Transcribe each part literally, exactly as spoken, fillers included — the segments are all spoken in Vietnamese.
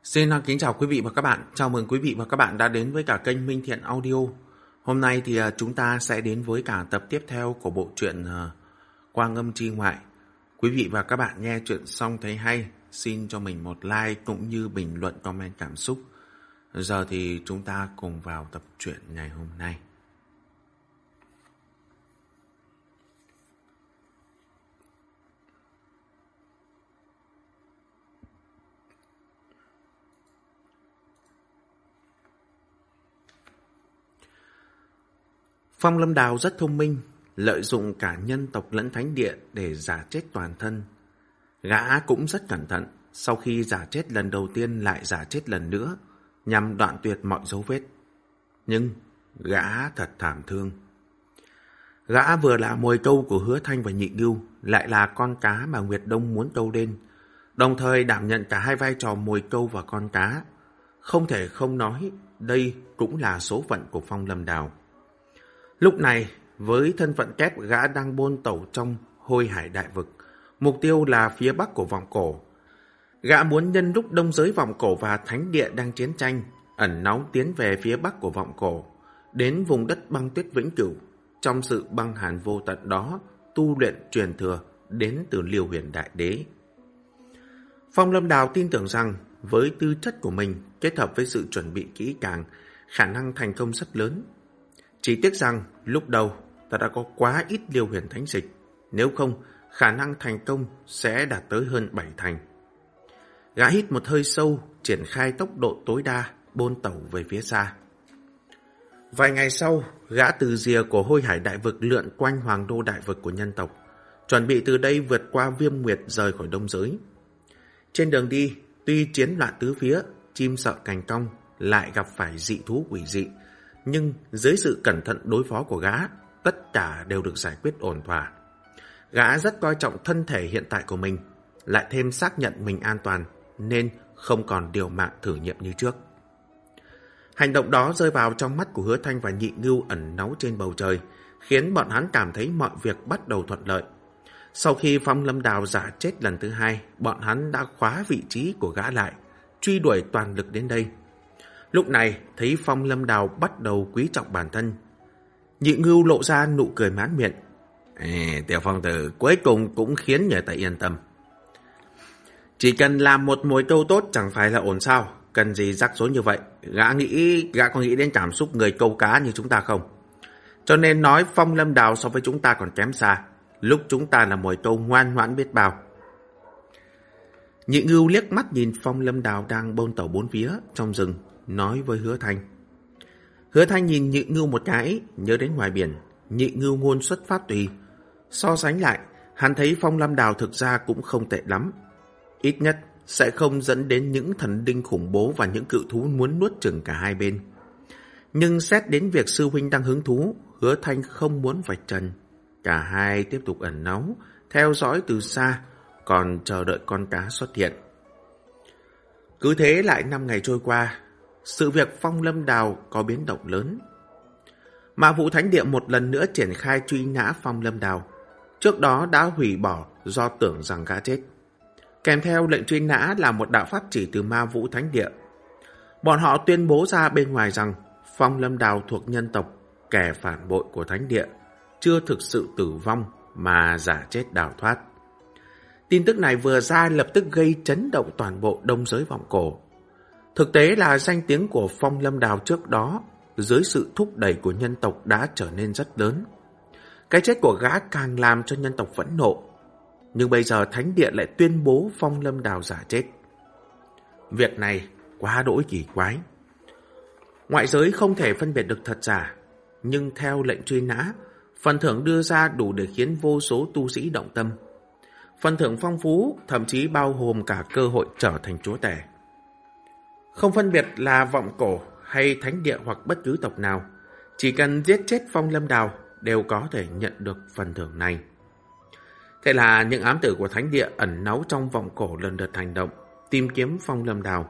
Xin kính chào quý vị và các bạn. Chào mừng quý vị và các bạn đã đến với cả kênh Minh Thiện Audio. Hôm nay thì chúng ta sẽ đến với cả tập tiếp theo của bộ truyện Quang Âm Chi Ngoại. Quý vị và các bạn nghe truyện xong thấy hay, xin cho mình một like cũng như bình luận comment cảm xúc. Giờ thì chúng ta cùng vào tập truyện ngày hôm nay. Phong Lâm Đào rất thông minh, lợi dụng cả nhân tộc lẫn thánh địa để giả chết toàn thân. Gã cũng rất cẩn thận, sau khi giả chết lần đầu tiên lại giả chết lần nữa, nhằm đoạn tuyệt mọi dấu vết. Nhưng gã thật thảm thương. Gã vừa là mồi câu của Hứa Thanh và Nhị Ngưu, lại là con cá mà Nguyệt Đông muốn câu lên, đồng thời đảm nhận cả hai vai trò mồi câu và con cá. Không thể không nói, đây cũng là số phận của Phong Lâm Đào. Lúc này, với thân phận kép, gã đang bôn tẩu trong Hôi Hải Đại Vực, mục tiêu là phía bắc của Vọng Cổ. Gã muốn nhân lúc đông giới Vọng Cổ và thánh địa đang chiến tranh, ẩn náu tiến về phía bắc của Vọng Cổ, đến vùng đất băng tuyết vĩnh cửu, trong sự băng hàn vô tận đó, tu luyện truyền thừa đến từ Liêu Huyền Đại Đế. Phong Lâm Đào tin tưởng rằng, với tư chất của mình, kết hợp với sự chuẩn bị kỹ càng, khả năng thành công rất lớn. Chỉ tiếc rằng lúc đầu ta đã có quá ít Liêu Huyền Thánh Dịch, nếu không khả năng thành công sẽ đạt tới hơn bảy thành. Gã hít một hơi sâu, triển khai tốc độ tối đa, bôn tẩu về phía xa. Vài ngày sau, gã từ rìa của Hôi Hải Đại Vực lượn quanh Hoàng Đô Đại Vực của nhân tộc, chuẩn bị từ đây vượt qua Viêm Nguyệt rời khỏi đông giới. Trên đường đi, tuy chiến loạn tứ phía, chim sợ cành cong, lại gặp phải dị thú quỷ dị, nhưng dưới sự cẩn thận đối phó của gã, tất cả đều được giải quyết ổn thỏa. Gã rất coi trọng thân thể hiện tại của mình, lại thêm xác nhận mình an toàn, nên không còn điều mạng thử nghiệm như trước. Hành động đó rơi vào trong mắt của Hứa Thanh và Nhị Ngưu ẩn náu trên bầu trời, khiến bọn hắn cảm thấy mọi việc bắt đầu thuận lợi. Sau khi Phong Lâm Đào giả chết lần thứ hai, bọn hắn đã khóa vị trí của gã lại, truy đuổi toàn lực đến đây. Lúc này, thấy Phong Lâm Đào bắt đầu quý trọng bản thân, Nhị Ngưu lộ ra nụ cười mãn miệng. Ê, Tiểu Phong tử cuối cùng cũng khiến người ta yên tâm. Chỉ cần làm một mồi câu tốt chẳng phải là ổn sao? Cần gì rắc rối như vậy? Gã nghĩ, gã có nghĩ đến cảm xúc người câu cá như chúng ta không? Cho nên nói Phong Lâm Đào so với chúng ta còn kém xa. Lúc chúng ta là mồi câu ngoan ngoãn biết bao. Nhị Ngưu liếc mắt nhìn Phong Lâm Đào đang bôn tẩu bốn phía trong rừng, nói với Hứa Thanh. Hứa Thanh nhìn Nhị Ngưu một cái, nhớ đến ngoài biển, Nhị Ngưu ngôn xuất phát tùy. So sánh lại, hắn thấy Phong Lâm Đào thực ra cũng không tệ lắm. Ít nhất sẽ không dẫn đến những thần đinh khủng bố và những cự thú muốn nuốt chửng cả hai bên. Nhưng xét đến việc sư huynh đang hứng thú, Hứa Thanh không muốn vạch trần. Cả hai tiếp tục ẩn náu, theo dõi từ xa, còn chờ đợi con cá xuất hiện. Cứ thế lại năm ngày trôi qua, sự việc Phong Lâm Đào có biến động lớn. Mã Vũ Thánh Địa một lần nữa triển khai truy nã Phong Lâm Đào. Trước đó đã hủy bỏ do tưởng rằng gã chết. Kèm theo lệnh truy nã là một đạo pháp chỉ từ Ma Vũ Thánh Địa. Bọn họ tuyên bố ra bên ngoài rằng Phong Lâm Đào thuộc nhân tộc, kẻ phản bội của Thánh Địa, chưa thực sự tử vong mà giả chết đào thoát. Tin tức này vừa ra lập tức gây chấn động toàn bộ đông giới Vọng Cổ. Thực tế là danh tiếng của Phong Lâm Đào trước đó, dưới sự thúc đẩy của nhân tộc đã trở nên rất lớn. Cái chết của gã càng làm cho nhân tộc phẫn nộ. Nhưng bây giờ Thánh Địa lại tuyên bố Phong Lâm Đào giả chết. Việc này quá đỗi kỳ quái. Ngoại giới không thể phân biệt được thật giả, nhưng theo lệnh truy nã, phần thưởng đưa ra đủ để khiến vô số tu sĩ động tâm. Phần thưởng phong phú, thậm chí bao gồm cả cơ hội trở thành chúa tể. Không phân biệt là Vọng Cổ hay Thánh Địa hoặc bất cứ tộc nào, chỉ cần giết chết Phong Lâm Đào đều có thể nhận được phần thưởng này. Thế là những ám tử của Thánh Địa ẩn náu trong Vọng Cổ lần lượt hành động, tìm kiếm Phong Lâm Đào.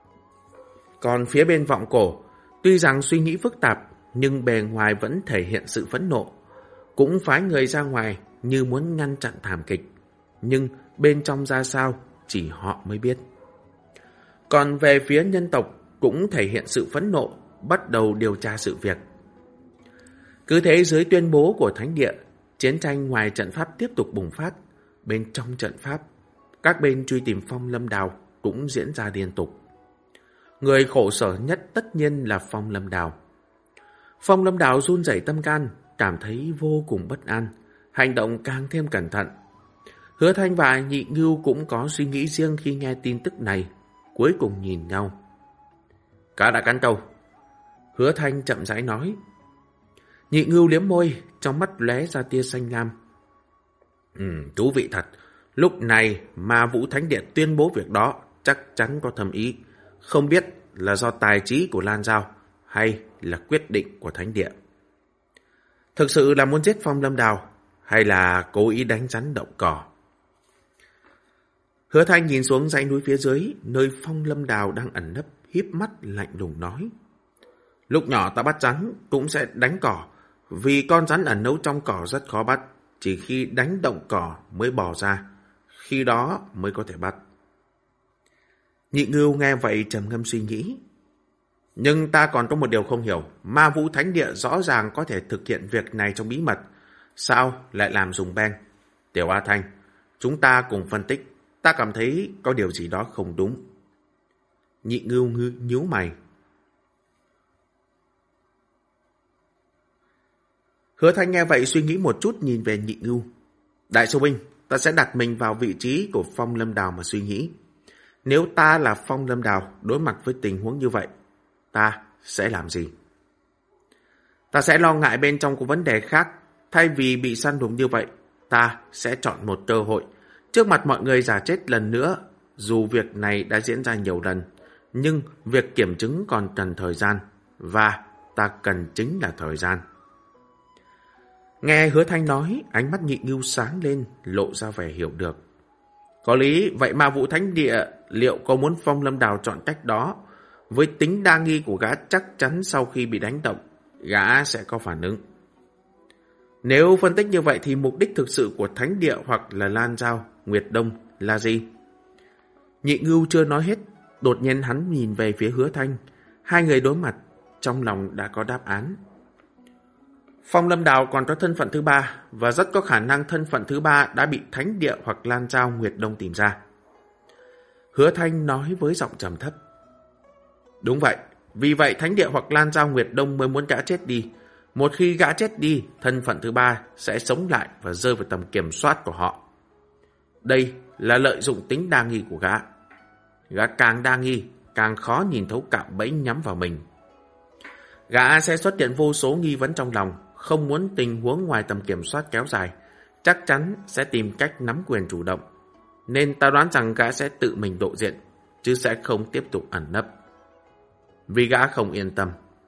Còn phía bên Vọng Cổ, tuy rằng suy nghĩ phức tạp, nhưng bề ngoài vẫn thể hiện sự phẫn nộ, cũng phái người ra ngoài như muốn ngăn chặn thảm kịch. Nhưng bên trong ra sao, chỉ họ mới biết. Còn về phía nhân tộc cũng thể hiện sự phẫn nộ, bắt đầu điều tra sự việc. Cứ thế dưới tuyên bố của thánh địa, chiến tranh ngoài trận pháp tiếp tục bùng phát. Bên trong trận pháp, các bên truy tìm Phong Lâm Đào cũng diễn ra liên tục. Người khổ sở nhất tất nhiên là Phong Lâm Đào. Phong Lâm Đào run rẩy tâm can, cảm thấy vô cùng bất an, hành động càng thêm cẩn thận. Hứa Thanh và Nhị Ngưu cũng có suy nghĩ riêng khi nghe tin tức này, cuối cùng nhìn nhau. Cá đã cắn câu. Hứa Thanh chậm rãi nói. Nhị Ngưu liếm môi, trong mắt lóe ra tia xanh lam. Ừ, thú vị thật. Lúc này mà Vũ Thánh Điện tuyên bố việc đó chắc chắn có thâm ý. Không biết là do tài trí của Lan Giao hay là quyết định của Thánh Địa. Thực sự là muốn giết Phong Lâm Đào hay là cố ý đánh rắn động cỏ? Hứa Thanh nhìn xuống dãy núi phía dưới, nơi Phong Lâm Đào đang ẩn nấp, híp mắt lạnh lùng nói. Lúc nhỏ ta bắt rắn cũng sẽ đánh cỏ, vì con rắn ẩn nấu trong cỏ rất khó bắt, chỉ khi đánh động cỏ mới bò ra, khi đó mới có thể bắt. Nhị Ngưu nghe vậy trầm ngâm suy nghĩ. Nhưng ta còn có một điều không hiểu, Ma Vũ Thánh Địa rõ ràng có thể thực hiện việc này trong bí mật, sao lại làm dùng beng? Tiểu A Thanh, chúng ta cùng phân tích, ta cảm thấy có điều gì đó không đúng. Nhị Ngưu ngư nhíu mày. Hứa Thanh nghe vậy suy nghĩ một chút, nhìn về Nhị Ngưu. Đại sư huynh, ta sẽ đặt mình vào vị trí của Phong Lâm Đào mà suy nghĩ. Nếu ta là Phong Lâm Đào đối mặt với tình huống như vậy, ta sẽ làm gì? Ta sẽ lo ngại bên trong có vấn đề khác. Thay vì bị săn đuổi như vậy, ta sẽ chọn một cơ hội trước mặt mọi người giả chết lần nữa. Dù việc này đã diễn ra nhiều lần, nhưng việc kiểm chứng còn cần thời gian, và ta cần chính là thời gian. Nghe Hứa Thanh nói, ánh mắt Nhị Ngưu sáng lên, lộ ra vẻ hiểu được. Có lý, vậy Ma Vũ Thánh Địa liệu có muốn Phong Lâm Đào chọn cách đó? Với tính đa nghi của gã, chắc chắn sau khi bị đánh động, gã sẽ có phản ứng. Nếu phân tích như vậy thì mục đích thực sự của Thánh Địa hoặc là Lan Giao, Nguyệt Đông là gì? Nhị Ngưu chưa nói hết, đột nhiên hắn nhìn về phía Hứa Thanh. Hai người đối mặt, trong lòng đã có đáp án. Phong Lâm Đào còn có thân phận thứ ba, và rất có khả năng thân phận thứ ba đã bị Thánh Địa hoặc Lan Giao Nguyệt Đông tìm ra. Hứa Thanh nói với giọng trầm thấp. Đúng vậy, vì vậy Thánh Địa hoặc Lan Giao Nguyệt Đông mới muốn gã chết đi. Một khi gã chết đi, thân phận thứ ba sẽ sống lại và rơi vào tầm kiểm soát của họ. Đây là lợi dụng tính đa nghi của gã. Gã càng đa nghi, càng khó nhìn thấu cạm bẫy nhắm vào mình. Gã sẽ xuất hiện vô số nghi vấn trong lòng, không muốn tình huống ngoài tầm kiểm soát kéo dài, chắc chắn sẽ tìm cách nắm quyền chủ động. Nên ta đoán rằng gã sẽ tự mình lộ diện, chứ sẽ không tiếp tục ẩn nấp. Vì gã không yên tâm.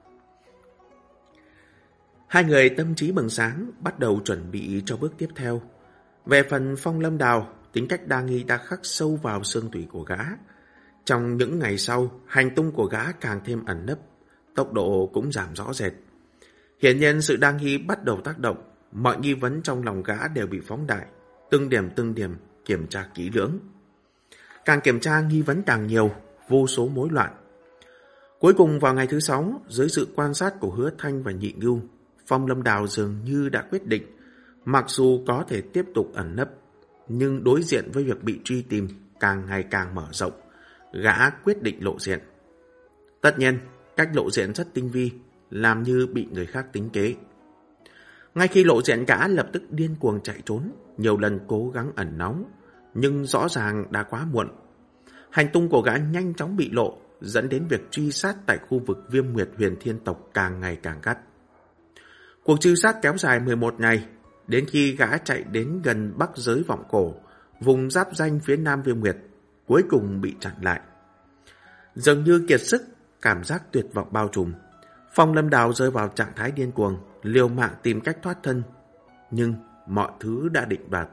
Hai người tâm trí bừng sáng, bắt đầu chuẩn bị cho bước tiếp theo. Về phần Phong Lâm Đào, tính cách đa nghi đã khắc sâu vào xương tủy của gã. Trong những ngày sau, hành tung của gã càng thêm ẩn nấp, tốc độ cũng giảm rõ rệt. Hiển nhiên sự đa nghi bắt đầu tác động, mọi nghi vấn trong lòng gã đều bị phóng đại, từng điểm từng điểm kiểm tra kỹ lưỡng. Càng kiểm tra nghi vấn càng nhiều, vô số mối loạn. Cuối cùng vào ngày thứ sáu, dưới sự quan sát của Hứa Thanh và Nhị Ngưu, Phong Lâm Đào dường như đã quyết định, mặc dù có thể tiếp tục ẩn nấp, nhưng đối diện với việc bị truy tìm càng ngày càng mở rộng, gã quyết định lộ diện. Tất nhiên, cách lộ diện rất tinh vi, làm như bị người khác tính kế. Ngay khi lộ diện, gã lập tức điên cuồng chạy trốn, nhiều lần cố gắng ẩn náu, nhưng rõ ràng đã quá muộn. Hành tung của gã nhanh chóng bị lộ, dẫn đến việc truy sát tại khu vực Viêm Nguyệt Huyền Thiên Tộc càng ngày càng gắt. Cuộc truy sát kéo dài mười một ngày, đến khi gã chạy đến gần bắc giới Vọng Cổ, vùng giáp ranh phía nam Viêm Nguyệt, cuối cùng bị chặn lại. Dường như kiệt sức, cảm giác tuyệt vọng bao trùm. Phong Lâm Đào rơi vào trạng thái điên cuồng, liều mạng tìm cách thoát thân, nhưng mọi thứ đã định đoạt.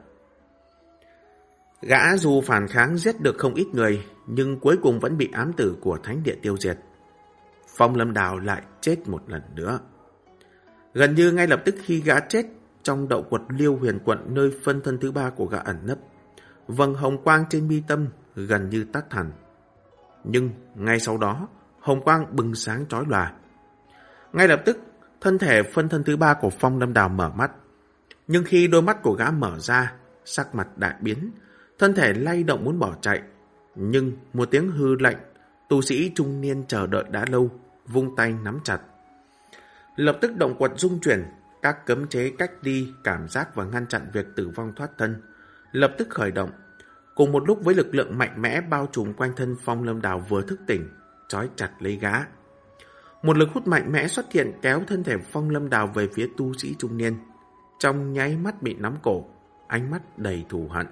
Gã dù phản kháng giết được không ít người, nhưng cuối cùng vẫn bị ám tử của Thánh Địa tiêu diệt. Phong Lâm Đào lại chết một lần nữa. Gần như ngay lập tức khi gã chết, trong đậu quật Liêu Huyền Quận, nơi phân thân thứ ba của gã ẩn nấp, vầng hồng quang trên mi tâm gần như tắt hẳn. Nhưng ngay sau đó, hồng quang bừng sáng chói lòa. Ngay lập tức, thân thể phân thân thứ ba của Phong Lâm Đào mở mắt. Nhưng khi đôi mắt của gã mở ra, sắc mặt đại biến, thân thể lay động muốn bỏ chạy. Nhưng một tiếng hư lệnh, tu sĩ trung niên chờ đợi đã lâu, vung tay nắm chặt. Lập tức động quật rung chuyển, các cấm chế cách ly, cảm giác và ngăn chặn việc tử vong thoát thân, lập tức khởi động. Cùng một lúc với lực lượng mạnh mẽ bao trùm quanh thân Phong Lâm Đào vừa thức tỉnh, trói chặt lấy gã. Một lực hút mạnh mẽ xuất hiện kéo thân thể Phong Lâm Đào về phía tu sĩ trung niên. Trong nháy mắt bị nắm cổ, ánh mắt đầy thù hận.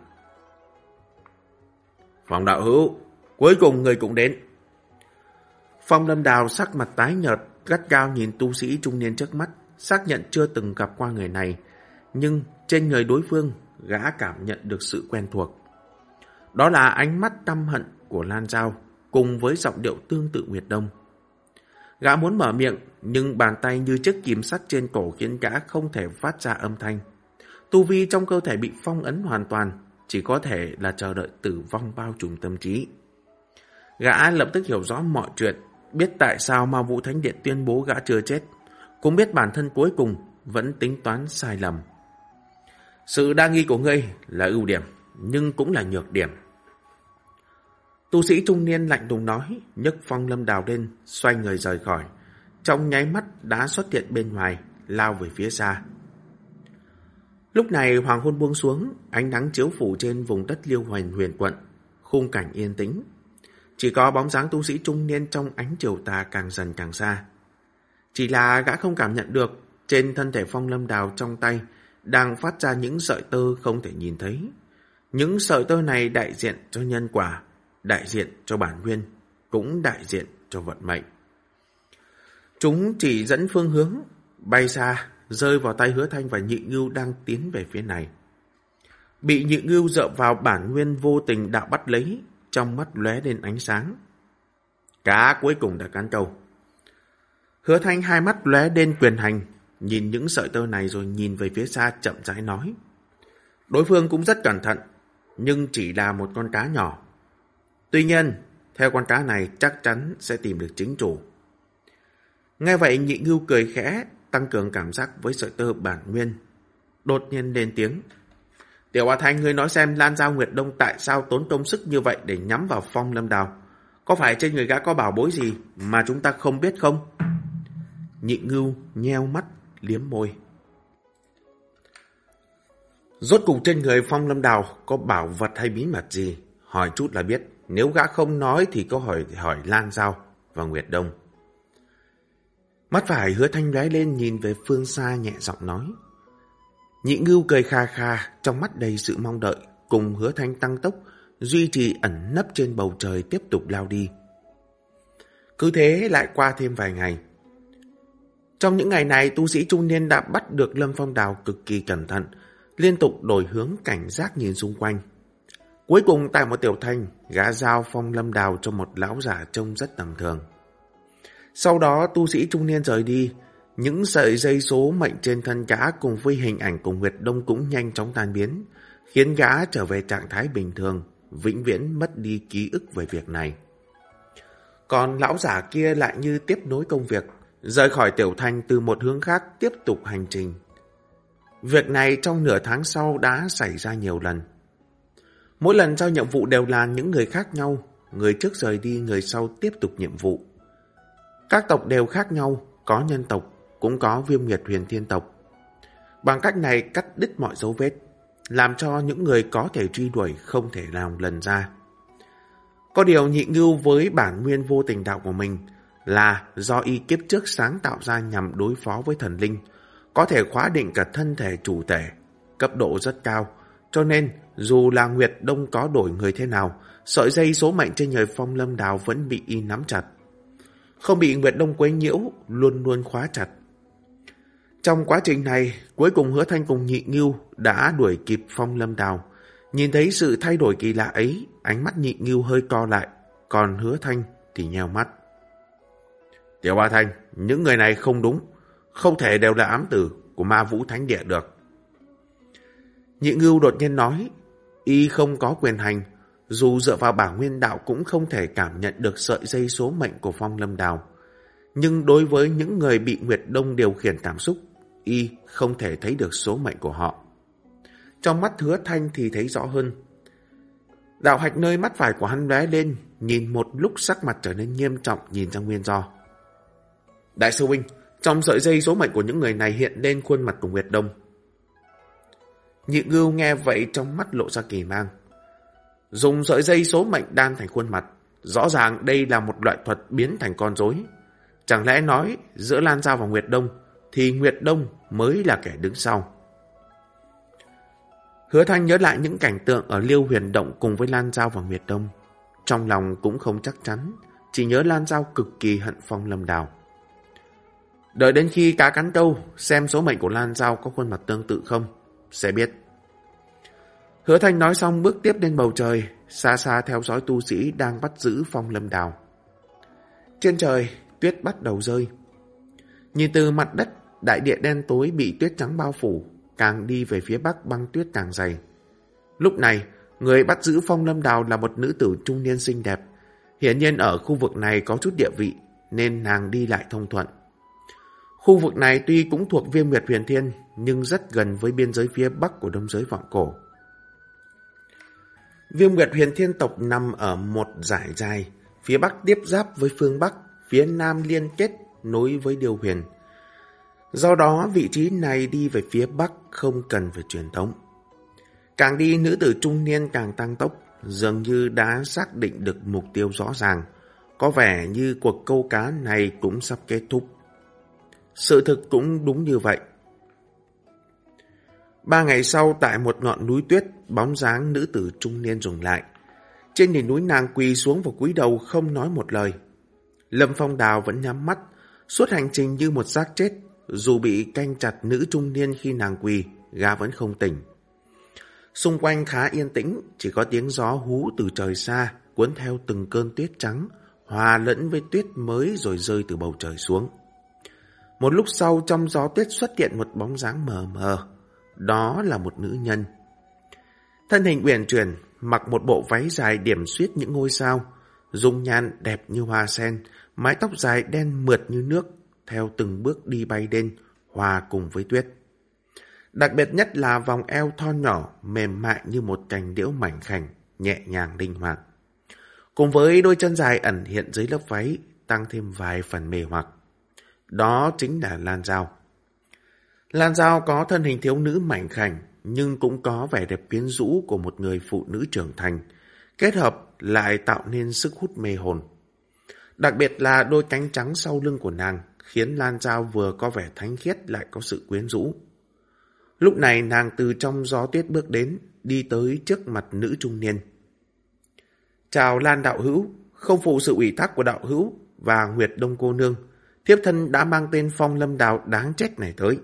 Phong đạo hữu, cuối cùng người cũng đến. Phong Lâm Đào sắc mặt tái nhợt, gắt gao nhìn tu sĩ trung niên trước mắt, xác nhận chưa từng gặp qua người này. Nhưng trên người đối phương, gã cảm nhận được sự quen thuộc. Đó là ánh mắt căm hận của Lan Giao, cùng với giọng điệu tương tự Nguyệt Đông. Gã muốn mở miệng, nhưng bàn tay như chiếc kìm sắt trên cổ khiến gã không thể phát ra âm thanh. Tu vi trong cơ thể bị phong ấn hoàn toàn, chỉ có thể là chờ đợi tử vong bao trùm tâm trí. Gã lập tức hiểu rõ mọi chuyện, biết tại sao Ma Vũ Thánh Điện tuyên bố gã chưa chết, cũng biết bản thân cuối cùng vẫn tính toán sai lầm. Sự đa nghi của ngươi là ưu điểm, nhưng cũng là nhược điểm. Tu sĩ trung niên lạnh lùng nói, nhấc Phong Lâm Đào lên, xoay người rời khỏi. Trong nháy mắt đã xuất hiện bên ngoài, lao về phía xa. Lúc này hoàng hôn buông xuống, ánh nắng chiếu phủ trên vùng đất Liêu Hoành huyền quận, khung cảnh yên tĩnh. Chỉ có bóng dáng tu sĩ trung niên trong ánh chiều tà càng dần càng xa. Chỉ là gã không cảm nhận được, trên thân thể Phong Lâm Đào trong tay đang phát ra những sợi tơ không thể nhìn thấy. Những sợi tơ này đại diện cho nhân quả, đại diện cho bản nguyên, cũng đại diện cho vận mệnh. Chúng chỉ dẫn phương hướng, bay xa, rơi vào tay Hứa Thanh và Nhị Ngưu đang tiến về phía này. Bị Nhị Ngưu dựa vào bản nguyên vô tình đạo bắt lấy, trong mắt lóe lên ánh sáng. Cá cuối cùng đã cắn câu. Hứa Thanh hai mắt lóe lên quyền hành, nhìn những sợi tơ này rồi nhìn về phía xa chậm rãi nói. Đối phương cũng rất cẩn thận, nhưng chỉ là một con cá nhỏ. Tuy nhiên, theo con cá này chắc chắn sẽ tìm được chính chủ. Nghe vậy Nhị Ngưu cười khẽ, tăng cường cảm giác với sợi tơ bản nguyên. Đột nhiên lên tiếng. Tiểu Hoa Thanh, ngươi nói xem Lan Giao Nguyệt Đông tại sao tốn công sức như vậy để nhắm vào Phong Lâm Đào? Có phải trên người gã có bảo bối gì mà chúng ta không biết không? Nhị Ngưu nheo mắt, liếm môi. Rốt cuộc trên người Phong Lâm Đào có bảo vật hay bí mật gì? Hỏi chút là biết. Nếu gã không nói thì có hỏi hỏi Lan Giao và Nguyệt Đông. Mắt phải Hứa Thanh lóe lên nhìn về phương xa nhẹ giọng nói. Nhị Ngưu cười kha kha, trong mắt đầy sự mong đợi, cùng Hứa Thanh tăng tốc, duy trì ẩn nấp trên bầu trời tiếp tục lao đi. Cứ thế lại qua thêm vài ngày. Trong những ngày này, tu sĩ trung niên đã bắt được Lâm Phong Đào cực kỳ cẩn thận, liên tục đổi hướng cảnh giác nhìn xung quanh. Cuối cùng tại một tiểu thành, gã giao Phong Lâm Đào cho một lão giả trông rất tầm thường. Sau đó tu sĩ trung niên rời đi, những sợi dây số mệnh trên thân gã cùng với hình ảnh của Nguyệt Đông cũng nhanh chóng tan biến, khiến gã trở về trạng thái bình thường, vĩnh viễn mất đi ký ức về việc này. Còn lão giả kia lại như tiếp nối công việc, rời khỏi tiểu thành từ một hướng khác tiếp tục hành trình. Việc này trong nửa tháng sau đã xảy ra nhiều lần. Mỗi lần giao nhiệm vụ đều là những người khác nhau, người trước rời đi, người sau tiếp tục nhiệm vụ. Các tộc đều khác nhau, có nhân tộc, cũng có Viêm Nguyệt Huyền Thiên tộc. Bằng cách này cắt đứt mọi dấu vết, làm cho những người có thể truy đuổi không thể nào lần ra. Có điều Nhị Ngưu với bản nguyên vô tình đạo của mình là do y kiếp trước sáng tạo ra nhằm đối phó với thần linh, có thể khóa định cả thân thể chủ thể, cấp độ rất cao, cho nên dù là Nguyệt Đông có đổi người thế nào, sợi dây số mệnh trên người Phong Lâm Đào vẫn bị y nắm chặt. Không bị Nguyệt Đông quấy nhiễu, luôn luôn khóa chặt. Trong quá trình này, cuối cùng Hứa Thanh cùng Nhị Ngưu đã đuổi kịp Phong Lâm Đào. Nhìn thấy sự thay đổi kỳ lạ ấy, ánh mắt Nhị Ngưu hơi co lại, còn Hứa Thanh thì nheo mắt. Tiểu Ba Thanh, những người này không đúng, không thể đều là ám tử của Ma Vũ Thánh Địa được. Nhị Ngưu đột nhiên nói, y không có quyền hành, dù dựa vào Bảo Nguyên Đạo cũng không thể cảm nhận được sợi dây số mệnh của Phong Lâm Đào. Nhưng đối với những người bị Nguyệt Đông điều khiển cảm xúc, y không thể thấy được số mệnh của họ. Trong mắt Hứa Thanh thì thấy rõ hơn. Đạo hạch nơi mắt phải của hắn lóe lên, nhìn một lúc sắc mặt trở nên nghiêm trọng nhìn ra nguyên do. Đại sư huynh, trong sợi dây số mệnh của những người này hiện lên khuôn mặt của Nguyệt Đông. Nhị Ngưu nghe vậy trong mắt lộ ra kỳ mang. Dùng sợi dây số mệnh đan thành khuôn mặt, rõ ràng đây là một loại thuật biến thành con rối. Chẳng lẽ nói giữa Lan Dao và Nguyệt Đông thì Nguyệt Đông mới là kẻ đứng sau? Hứa Thanh nhớ lại những cảnh tượng ở Liêu Huyền Động cùng với Lan Dao và Nguyệt Đông. Trong lòng cũng không chắc chắn, chỉ nhớ Lan Dao cực kỳ hận Phong Lâm Đào. Đợi đến khi cá cắn câu, xem số mệnh của Lan Dao có khuôn mặt tương tự không, sẽ biết. Hứa Thanh nói xong bước tiếp lên bầu trời, xa xa theo dõi tu sĩ đang bắt giữ Phong Lâm Đào. Trên trời, tuyết bắt đầu rơi. Nhìn từ mặt đất, đại địa đen tối bị tuyết trắng bao phủ, càng đi về phía bắc băng tuyết càng dày. Lúc này, người bắt giữ Phong Lâm Đào là một nữ tử trung niên xinh đẹp. Hiển nhiên ở khu vực này có chút địa vị, nên nàng đi lại thông thuận. Khu vực này tuy cũng thuộc Viêm Nguyệt Huyền Thiên, nhưng rất gần với biên giới phía bắc của Đông Giới Vọng Cổ. Viêm Nguyệt Huyền Thiên tộc nằm ở một dải dài, phía bắc tiếp giáp với phương Bắc, phía nam liên kết nối với Điêu Huyền. Do đó vị trí này đi về phía bắc không cần phải truyền tống. Càng đi nữ tử trung niên càng tăng tốc, dường như đã xác định được mục tiêu rõ ràng. Có vẻ như cuộc câu cá này cũng sắp kết thúc. Sự thực cũng đúng như vậy. Ba ngày sau tại một ngọn núi tuyết, bóng dáng nữ tử trung niên dừng lại. Trên đỉnh núi nàng quỳ xuống và cúi đầu không nói một lời. Lâm Phong Đào vẫn nhắm mắt, suốt hành trình như một xác chết. Dù bị canh chặt nữ trung niên khi nàng quỳ, gã vẫn không tỉnh. Xung quanh khá yên tĩnh, chỉ có tiếng gió hú từ trời xa, cuốn theo từng cơn tuyết trắng, hòa lẫn với tuyết mới rồi rơi từ bầu trời xuống. Một lúc sau trong gió tuyết xuất hiện một bóng dáng mờ mờ. Đó là một nữ nhân. Thân hình uyển chuyển, mặc một bộ váy dài điểm xuyết những ngôi sao, dung nhan đẹp như hoa sen, mái tóc dài đen mượt như nước, theo từng bước đi bay lên, hòa cùng với tuyết. Đặc biệt nhất là vòng eo thon nhỏ, mềm mại như một cành liễu mảnh khảnh, nhẹ nhàng linh hoạt. Cùng với đôi chân dài ẩn hiện dưới lớp váy, tăng thêm vài phần mê hoặc. Đó chính là Lan Dao. Lan Dao có thân hình thiếu nữ mảnh khảnh, nhưng cũng có vẻ đẹp quyến rũ của một người phụ nữ trưởng thành, kết hợp lại tạo nên sức hút mê hồn. Đặc biệt là đôi cánh trắng sau lưng của nàng, khiến Lan Dao vừa có vẻ thánh khiết lại có sự quyến rũ. Lúc này nàng từ trong gió tuyết bước đến, đi tới trước mặt nữ trung niên. Chào Lan đạo hữu, không phụ sự ủy thác của đạo hữu và Nguyệt Đông cô nương, thiếp thân đã mang tên Phong Lâm Đào đáng chết này tới.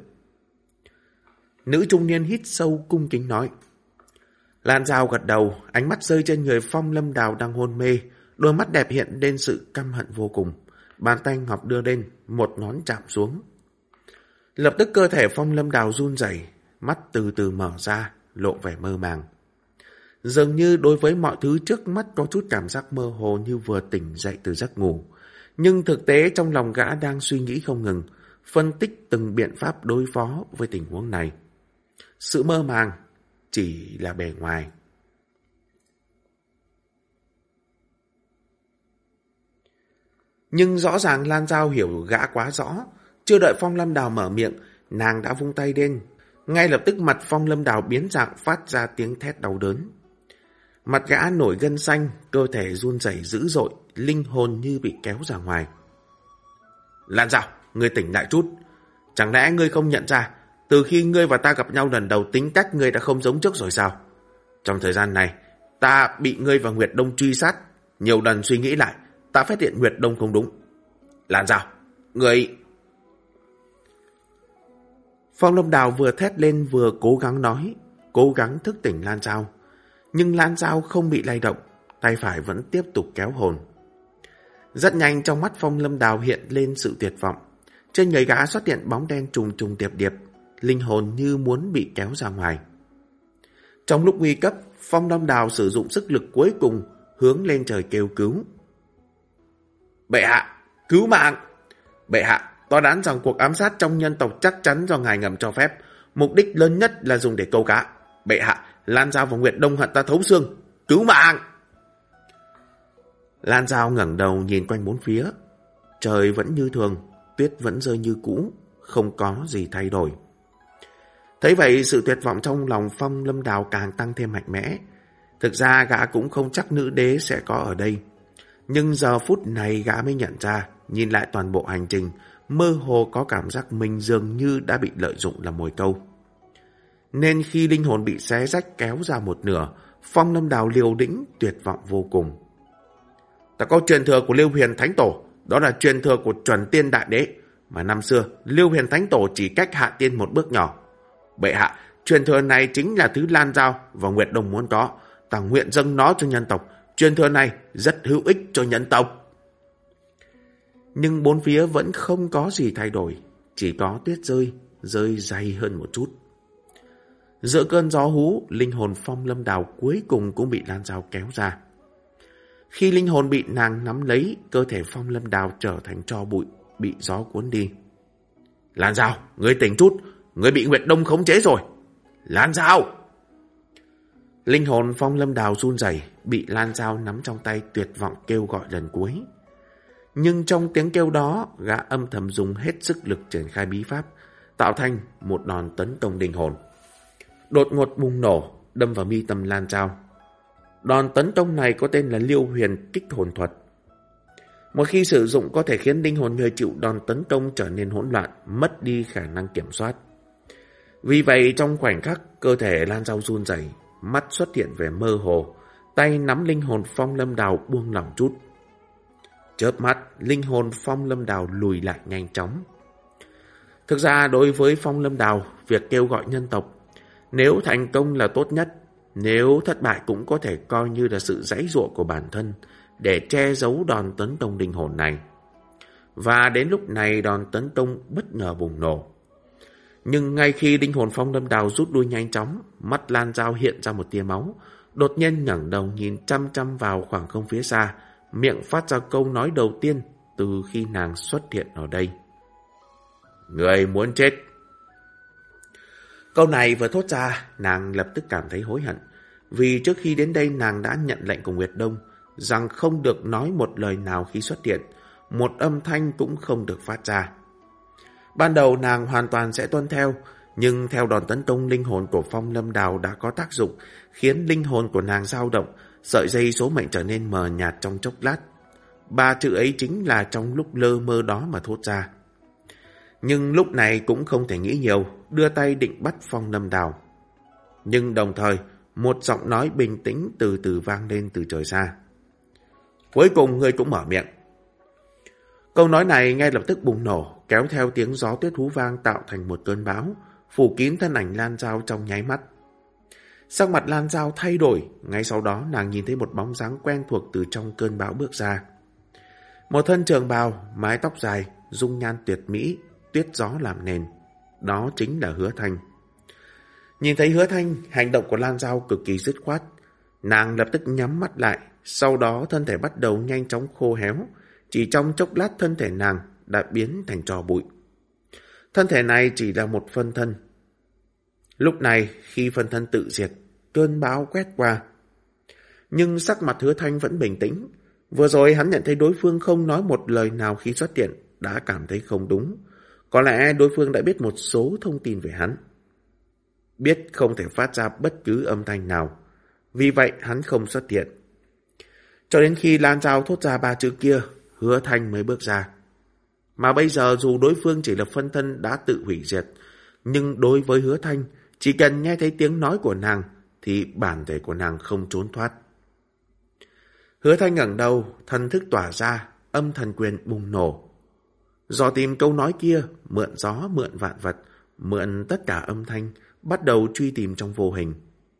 Nữ trung niên hít sâu cung kính nói. Lan Dao gật đầu, ánh mắt rơi trên người Phong Lâm Đào đang hôn mê, đôi mắt đẹp hiện lên sự căm hận vô cùng. Bàn tay ngọc đưa lên, một ngón chạm xuống. Lập tức cơ thể Phong Lâm Đào run rẩy, mắt từ từ mở ra, lộ vẻ mơ màng. Dường như đối với mọi thứ trước mắt có chút cảm giác mơ hồ như vừa tỉnh dậy từ giấc ngủ. Nhưng thực tế trong lòng gã đang suy nghĩ không ngừng, phân tích từng biện pháp đối phó với tình huống này. Sự mơ màng chỉ là bề ngoài. Nhưng rõ ràng Lan Dao hiểu gã quá rõ. Chưa đợi Phong Lâm Đào mở miệng, nàng đã vung tay lên. Ngay lập tức mặt Phong Lâm Đào biến dạng, phát ra tiếng thét đau đớn. Mặt gã nổi gân xanh, cơ thể run rẩy dữ dội, linh hồn như bị kéo ra ngoài. Lan Dao, ngươi tỉnh lại chút. Chẳng lẽ ngươi không nhận ra, từ khi ngươi và ta gặp nhau lần đầu tính cách ngươi đã không giống trước rồi sao? Trong thời gian này, ta bị ngươi và Nguyệt Đông truy sát. Nhiều lần suy nghĩ lại, ta phát hiện Nguyệt Đông không đúng. Lan Dao, ngươi... Phong Lâm Đào vừa thét lên vừa cố gắng nói, cố gắng thức tỉnh Lan Dao. Nhưng Lan Dao không bị lay động, tay phải vẫn tiếp tục kéo hồn. Rất nhanh trong mắt Phong Lâm Đào hiện lên sự tuyệt vọng. Trên người gã xuất hiện bóng đen trùng trùng điệp điệp, linh hồn như muốn bị kéo ra ngoài. Trong lúc nguy cấp, Phong Lâm Đào sử dụng sức lực cuối cùng hướng lên trời kêu cứu. Bệ hạ, cứu mạng! Bệ hạ, tôi đoán rằng cuộc ám sát trong nhân tộc chắc chắn do ngài ngầm cho phép. Mục đích lớn nhất là dùng để câu cá. Bệ hạ, Lan Giao và Nguyệt Đông hận ta thấu xương. Cứu mạng! Lan Giao ngẩng đầu nhìn quanh bốn phía. Trời vẫn như thường, tuyết vẫn rơi như cũ, không có gì thay đổi. Thấy vậy, sự tuyệt vọng trong lòng Phong Lâm Đào càng tăng thêm mạnh mẽ. Thực ra gã cũng không chắc nữ đế sẽ có ở đây. Nhưng giờ phút này gã mới nhận ra, nhìn lại toàn bộ hành trình, mơ hồ có cảm giác mình dường như đã bị lợi dụng làm mồi câu. Nên khi linh hồn bị xé rách kéo ra một nửa, Phong Lâm Đào liều lĩnh tuyệt vọng vô cùng. Ta có truyền thừa của Liêu Huyền Thánh Tổ, đó là truyền thừa của Chuẩn Tiên Đại Đế, mà năm xưa Liêu Huyền Thánh Tổ chỉ cách Hạ Tiên một bước nhỏ. Bệ hạ, truyền thừa này chính là thứ Lan Giao và Nguyệt Đông muốn có, ta nguyện dâng nó cho nhân tộc. Truyền thừa này rất hữu ích cho nhân tộc. Nhưng bốn phía vẫn không có gì thay đổi, chỉ có tuyết rơi, rơi dày hơn một chút. Giữa cơn gió hú, linh hồn Phong Lâm Đào cuối cùng cũng bị Lan Giao kéo ra. Khi linh hồn bị nàng nắm lấy, cơ thể Phong Lâm Đào trở thành tro bụi, bị gió cuốn đi. Lan Giao, ngươi tỉnh chút, ngươi bị Nguyệt Đông khống chế rồi. Lan Giao! Linh hồn Phong Lâm Đào run rẩy, bị Lan Giao nắm trong tay tuyệt vọng kêu gọi lần cuối. Nhưng trong tiếng kêu đó, gã âm thầm dùng hết sức lực triển khai bí pháp, tạo thành một đòn tấn công linh hồn. Đột ngột bùng nổ, đâm vào mi tâm Lan Giao. Đòn tấn công này có tên là Liêu Huyền Kích Hồn Thuật. Một khi sử dụng có thể khiến linh hồn người chịu đòn tấn công trở nên hỗn loạn, mất đi khả năng kiểm soát. Vì vậy trong khoảnh khắc, cơ thể Lan Giao run rẩy, mắt xuất hiện vẻ mơ hồ, tay nắm linh hồn Phong Lâm Đào buông lỏng chút. Chớp mắt, linh hồn Phong Lâm Đào lùi lại nhanh chóng. Thực ra đối với Phong Lâm Đào, việc kêu gọi nhân tộc, nếu thành công là tốt nhất, nếu thất bại cũng có thể coi như là sự giãy giụa của bản thân để che giấu đòn tấn công linh hồn này. Và đến lúc này đòn tấn công bất ngờ bùng nổ. Nhưng ngay khi linh hồn Phong Lâm Đào rút lui nhanh chóng, mắt Lan Giao hiện ra một tia máu, đột nhiên ngẩng đầu nhìn chăm chăm vào khoảng không phía xa, miệng phát ra câu nói đầu tiên từ khi nàng xuất hiện ở đây. Người muốn chết. Câu này vừa thốt ra, nàng lập tức cảm thấy hối hận, vì trước khi đến đây nàng đã nhận lệnh của Nguyệt Đông rằng không được nói một lời nào khi xuất hiện, một âm thanh cũng không được phát ra. Ban đầu nàng hoàn toàn sẽ tuân theo, nhưng theo đòn tấn công linh hồn của Phong Lâm Đào đã có tác dụng, khiến linh hồn của nàng dao động, sợi dây số mệnh trở nên mờ nhạt trong chốc lát. Ba chữ ấy chính là trong lúc lơ mơ đó mà thốt ra. Nhưng lúc này cũng không thể nghĩ nhiều, đưa tay định bắt Phong Lâm Đào. Nhưng đồng thời, một giọng nói bình tĩnh từ từ vang lên từ trời xa. Cuối cùng ngươi cũng mở miệng. Câu nói này ngay lập tức bùng nổ, kéo theo tiếng gió tuyết hú vang tạo thành một cơn bão, phủ kín thân ảnh Lan Giao trong nháy mắt. Sắc mặt Lan Giao thay đổi, ngay sau đó nàng nhìn thấy một bóng dáng quen thuộc từ trong cơn bão bước ra. Một thân trường bào, mái tóc dài, dung nhan tuyệt mỹ, tuyết gió làm nền. Đó chính là Hứa Thanh. Nhìn thấy Hứa Thanh, hành động của Lan Giao cực kỳ dứt khoát. Nàng lập tức nhắm mắt lại, sau đó thân thể bắt đầu nhanh chóng khô héo. Chỉ trong chốc lát thân thể nàng đã biến thành tro bụi. Thân thể này chỉ là một phân thân. Lúc này khi phân thân tự diệt, cơn bão quét qua. Nhưng sắc mặt Hứa Thanh vẫn bình tĩnh. Vừa rồi hắn nhận thấy đối phương không nói một lời nào khi xuất hiện, đã cảm thấy không đúng. Có lẽ đối phương đã biết một số thông tin về hắn. Biết không thể phát ra bất cứ âm thanh nào. Vì vậy hắn không xuất hiện. Cho đến khi Lan Giao thốt ra ba chữ kia, Hứa Thanh mới bước ra. Mà bây giờ dù đối phương chỉ là phân thân đã tự hủy diệt, nhưng đối với Hứa Thanh, chỉ cần nghe thấy tiếng nói của nàng, thì bản thể của nàng không trốn thoát. Hứa Thanh ngẩng đầu, thần thức tỏa ra, âm thần quyền bùng nổ. Dò tìm câu nói kia, mượn gió, mượn vạn vật, mượn tất cả âm thanh, bắt đầu truy tìm trong vô hình.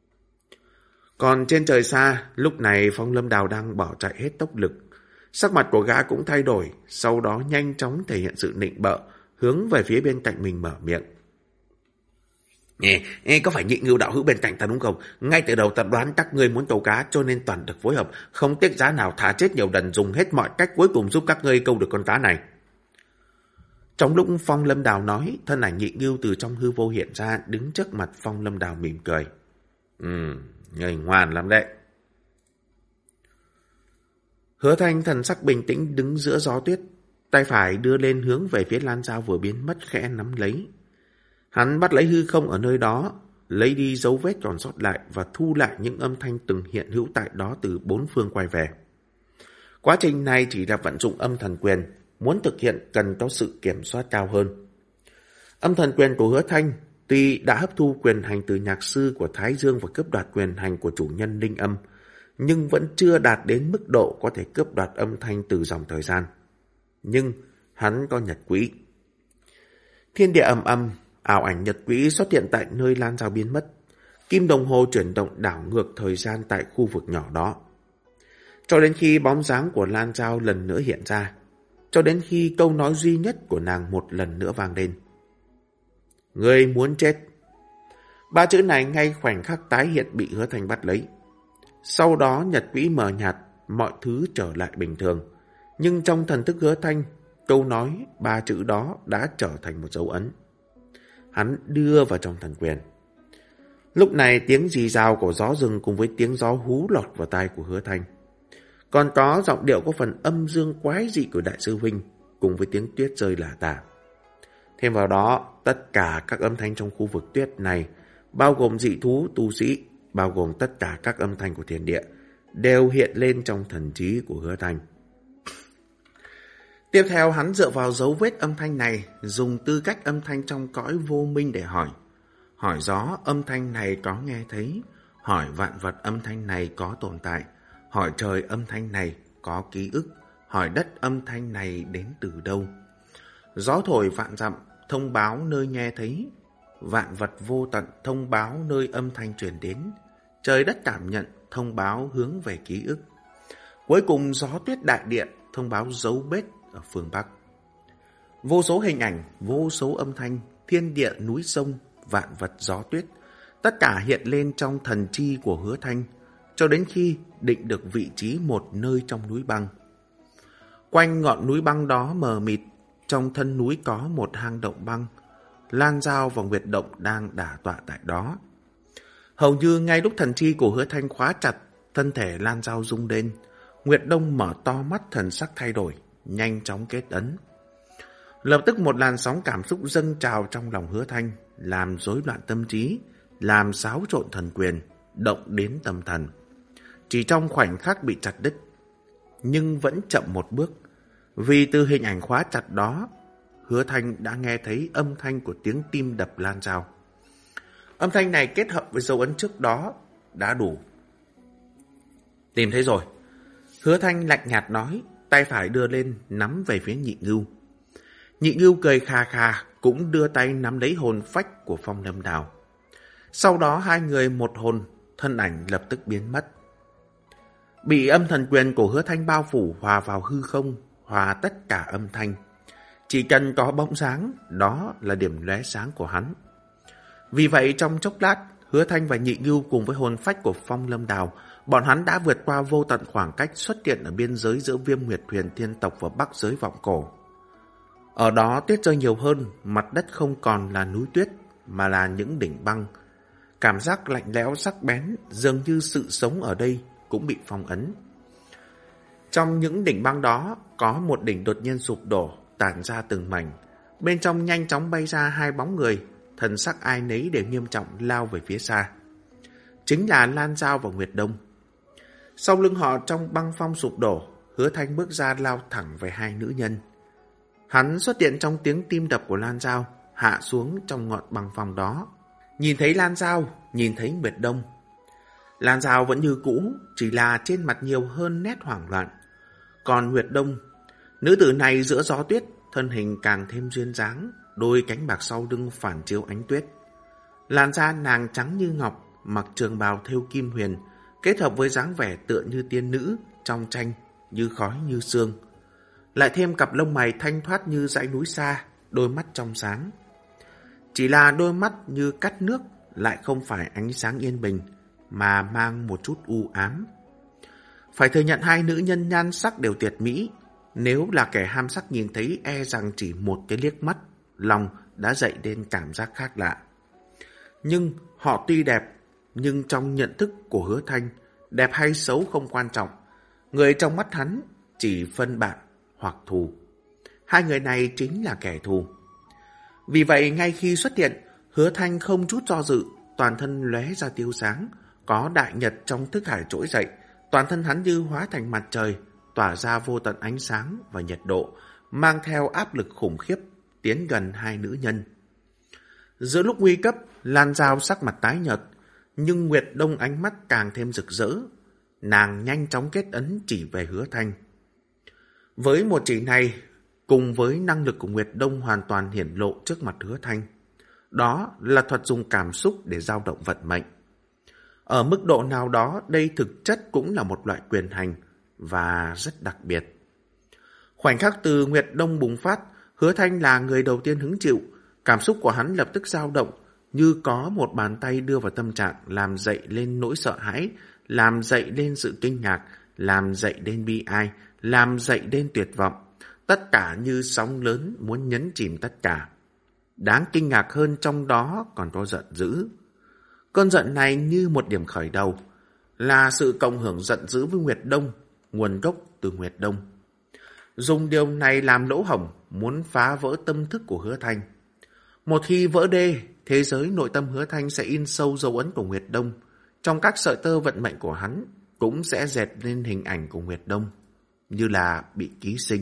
Còn trên trời xa, lúc này Phong Lâm Đào đang bỏ chạy hết tốc lực. Sắc mặt của gã cũng thay đổi, sau đó nhanh chóng thể hiện sự nịnh bợ, hướng về phía bên cạnh mình mở miệng. Nè, có phải Nhị Ngưu đạo hữu bên cạnh ta đúng không? Ngay từ đầu ta đoán các ngươi muốn câu cá cho nên toàn lực phối hợp, không tiếc giá nào thả chết nhiều lần, dùng hết mọi cách cuối cùng giúp các ngươi câu được con cá này. Trong lúc Phong Lâm Đào nói, thân ảnh Nhị Ngưu từ trong hư vô hiện ra, đứng trước mặt Phong Lâm Đào mỉm cười. Ừ, ngươi ngoan lắm đấy. Hứa Thanh thần sắc bình tĩnh đứng giữa gió tuyết, tay phải đưa lên hướng về phía Lan Dao vừa biến mất, khẽ nắm lấy. Hắn bắt lấy hư không ở nơi đó, lấy đi dấu vết còn sót lại và thu lại những âm thanh từng hiện hữu tại đó từ bốn phương quay về. Quá trình này chỉ là vận dụng âm thần quyền, muốn thực hiện cần có sự kiểm soát cao hơn. Âm thần quyền của Hứa Thanh tuy đã hấp thu quyền hành từ nhạc sư của Thái Dương và cướp đoạt quyền hành của chủ nhân Linh Âm, nhưng vẫn chưa đạt đến mức độ có thể cướp đoạt âm thanh từ dòng thời gian. Nhưng hắn có nhật quỹ. Thiên địa ầm ầm, ảo ảnh nhật quỹ xuất hiện tại nơi Lan Dao biến mất. Kim đồng hồ chuyển động đảo ngược thời gian tại khu vực nhỏ đó. Cho đến khi bóng dáng của Lan Dao lần nữa hiện ra, cho đến khi câu nói duy nhất của nàng một lần nữa vang lên. Ngươi muốn chết. Ba chữ này ngay khoảnh khắc tái hiện bị Hứa Thanh bắt lấy. Sau đó nhật quỹ mờ nhạt, mọi thứ trở lại bình thường. Nhưng trong thần thức Hứa Thanh, câu nói ba chữ đó đã trở thành một dấu ấn. Hắn đưa vào trong thần quyền. Lúc này tiếng rì rào của gió rừng cùng với tiếng gió hú lọt vào tai của Hứa Thanh. Còn có giọng điệu có phần âm dương quái dị của Đại sư Huynh cùng với tiếng tuyết rơi lả tả. Thêm vào đó, tất cả các âm thanh trong khu vực tuyết này, bao gồm dị thú, tu sĩ, bao gồm tất cả các âm thanh của thiên địa, đều hiện lên trong thần trí của Hứa Thanh. Tiếp theo hắn dựa vào dấu vết âm thanh này, dùng tư cách âm thanh trong cõi vô minh để hỏi. Hỏi gió âm thanh này có nghe thấy, hỏi vạn vật âm thanh này có tồn tại, hỏi trời âm thanh này có ký ức, hỏi đất âm thanh này đến từ đâu. Gió thổi vạn dặm, thông báo nơi nghe thấy, vạn vật vô tận thông báo nơi âm thanh truyền đến, trời đất cảm nhận thông báo hướng về ký ức. Cuối cùng gió tuyết đại địa thông báo dấu vết ở phương Bắc. Vô số hình ảnh, vô số âm thanh, thiên địa núi sông, vạn vật gió tuyết, tất cả hiện lên trong thần chi của Hứa Thanh, cho đến khi định được vị trí một nơi trong núi băng. Quanh ngọn núi băng đó mờ mịt, trong thân núi có một hang động băng. Lan Dao và Nguyệt Động đang đả tọa tại đó. Hầu như ngay lúc thần chi của Hứa Thanh khóa chặt, thân thể Lan Dao rung lên. Nguyệt Đông mở to mắt, thần sắc thay đổi, nhanh chóng kết ấn. Lập tức một làn sóng cảm xúc dâng trào trong lòng Hứa Thanh, làm rối loạn tâm trí, làm xáo trộn thần quyền, động đến tâm thần. Chỉ trong khoảnh khắc bị chặt đứt, nhưng vẫn chậm một bước, vì từ hình ảnh khóa chặt đó, Hứa Thanh đã nghe thấy âm thanh của tiếng tim đập Lan Dao. Âm thanh này kết hợp với dấu ấn trước đó đã đủ. Tìm thấy rồi. Hứa Thanh lạnh nhạt nói, tay phải đưa lên nắm về phía Nhị Ngưu. Nhị Ngưu cười khà khà, cũng đưa tay nắm lấy hồn phách của Phong Lâm Đào. Sau đó hai người một hồn, thân ảnh lập tức biến mất. Bị âm thần quyền của Hứa Thanh bao phủ, hòa vào hư không, hòa tất cả âm thanh. Chỉ cần có bóng sáng, đó là điểm lóe sáng của hắn. Vì vậy trong chốc lát, Hứa Thanh và Nhị Ngưu cùng với hồn phách của Phong Lâm Đào, bọn hắn đã vượt qua vô tận khoảng cách, xuất hiện ở biên giới giữa Viêm Nguyệt Huyền Thiên tộc và Bắc giới Vọng Cổ. Ở đó tuyết rơi nhiều hơn, mặt đất không còn là núi tuyết, mà là những đỉnh băng. Cảm giác lạnh lẽo sắc bén, dường như sự sống ở đây cũng bị phong ấn. Trong những đỉnh băng đó, có một đỉnh đột nhiên sụp đổ, tản ra từng mảnh. Bên trong nhanh chóng bay ra hai bóng người, thần sắc ai nấy đều nghiêm trọng lao về phía xa. Chính là Lan Dao và Nguyệt Đông. Sau lưng họ trong băng phong sụp đổ, Hứa Thanh bước ra lao thẳng về hai nữ nhân. Hắn xuất hiện trong tiếng tim đập của Lan Dao, hạ xuống trong ngọn băng phong đó. Nhìn thấy Lan Dao, nhìn thấy Nguyệt Đông. Lan Dao vẫn như cũ, chỉ là trên mặt nhiều hơn nét hoảng loạn. Còn Nguyệt Đông, nữ tử này giữa gió tuyết, thân hình càng thêm duyên dáng, đôi cánh bạc sau lưng phản chiếu ánh tuyết. Làn da nàng trắng như ngọc, mặc trường bào thêu kim huyền, kết hợp với dáng vẻ tựa như tiên nữ, trong tranh, như khói như sương. Lại thêm cặp lông mày thanh thoát như dãy núi xa, đôi mắt trong sáng. Chỉ là đôi mắt như cắt nước, lại không phải ánh sáng yên bình, mà mang một chút u ám. Phải thừa nhận hai nữ nhân nhan sắc đều tuyệt mỹ. Nếu là kẻ ham sắc nhìn thấy, e rằng chỉ một cái liếc mắt, lòng đã dậy đến cảm giác khác lạ. Nhưng họ tuy đẹp, nhưng trong nhận thức của Hứa Thanh, đẹp hay xấu không quan trọng. Người trong mắt hắn chỉ phân bạn hoặc thù. Hai người này chính là kẻ thù. Vì vậy ngay khi xuất hiện, Hứa Thanh không chút do dự, toàn thân lóe ra tia sáng, có đại nhật trong thức hải trỗi dậy, toàn thân hắn như hóa thành mặt trời, tỏa ra vô tận ánh sáng và nhiệt độ, mang theo áp lực khủng khiếp, tiến gần hai nữ nhân. Giữa lúc nguy cấp, Lan Giao sắc mặt tái nhợt, nhưng Nguyệt Đông ánh mắt càng thêm rực rỡ. Nàng nhanh chóng kết ấn chỉ về Hứa Thanh. Với một chỉ này, cùng với năng lực của Nguyệt Đông hoàn toàn hiển lộ trước mặt Hứa Thanh, đó là thuật dùng cảm xúc để dao động vận mệnh. Ở mức độ nào đó, đây thực chất cũng là một loại quyền hành và rất đặc biệt. Khoảnh khắc từ Nguyệt Đông bùng phát, Hứa Thanh là người đầu tiên hứng chịu. Cảm xúc của hắn lập tức dao động, như có một bàn tay đưa vào tâm trạng, làm dậy lên nỗi sợ hãi, làm dậy lên sự kinh ngạc, làm dậy lên bi ai, làm dậy lên tuyệt vọng. Tất cả như sóng lớn muốn nhấn chìm tất cả. Đáng kinh ngạc hơn trong đó còn có giận dữ. Cơn giận này như một điểm khởi đầu, là sự cộng hưởng giận dữ với Nguyệt Đông, nguồn gốc từ Nguyệt Đông. Dùng điều này làm lỗ hổng, muốn phá vỡ tâm thức của Hứa Thanh. Một khi vỡ đê, thế giới nội tâm Hứa Thanh sẽ in sâu dấu ấn của Nguyệt Đông. Trong các sợi tơ vận mệnh của hắn cũng sẽ dệt lên hình ảnh của Nguyệt Đông, như là bị ký sinh.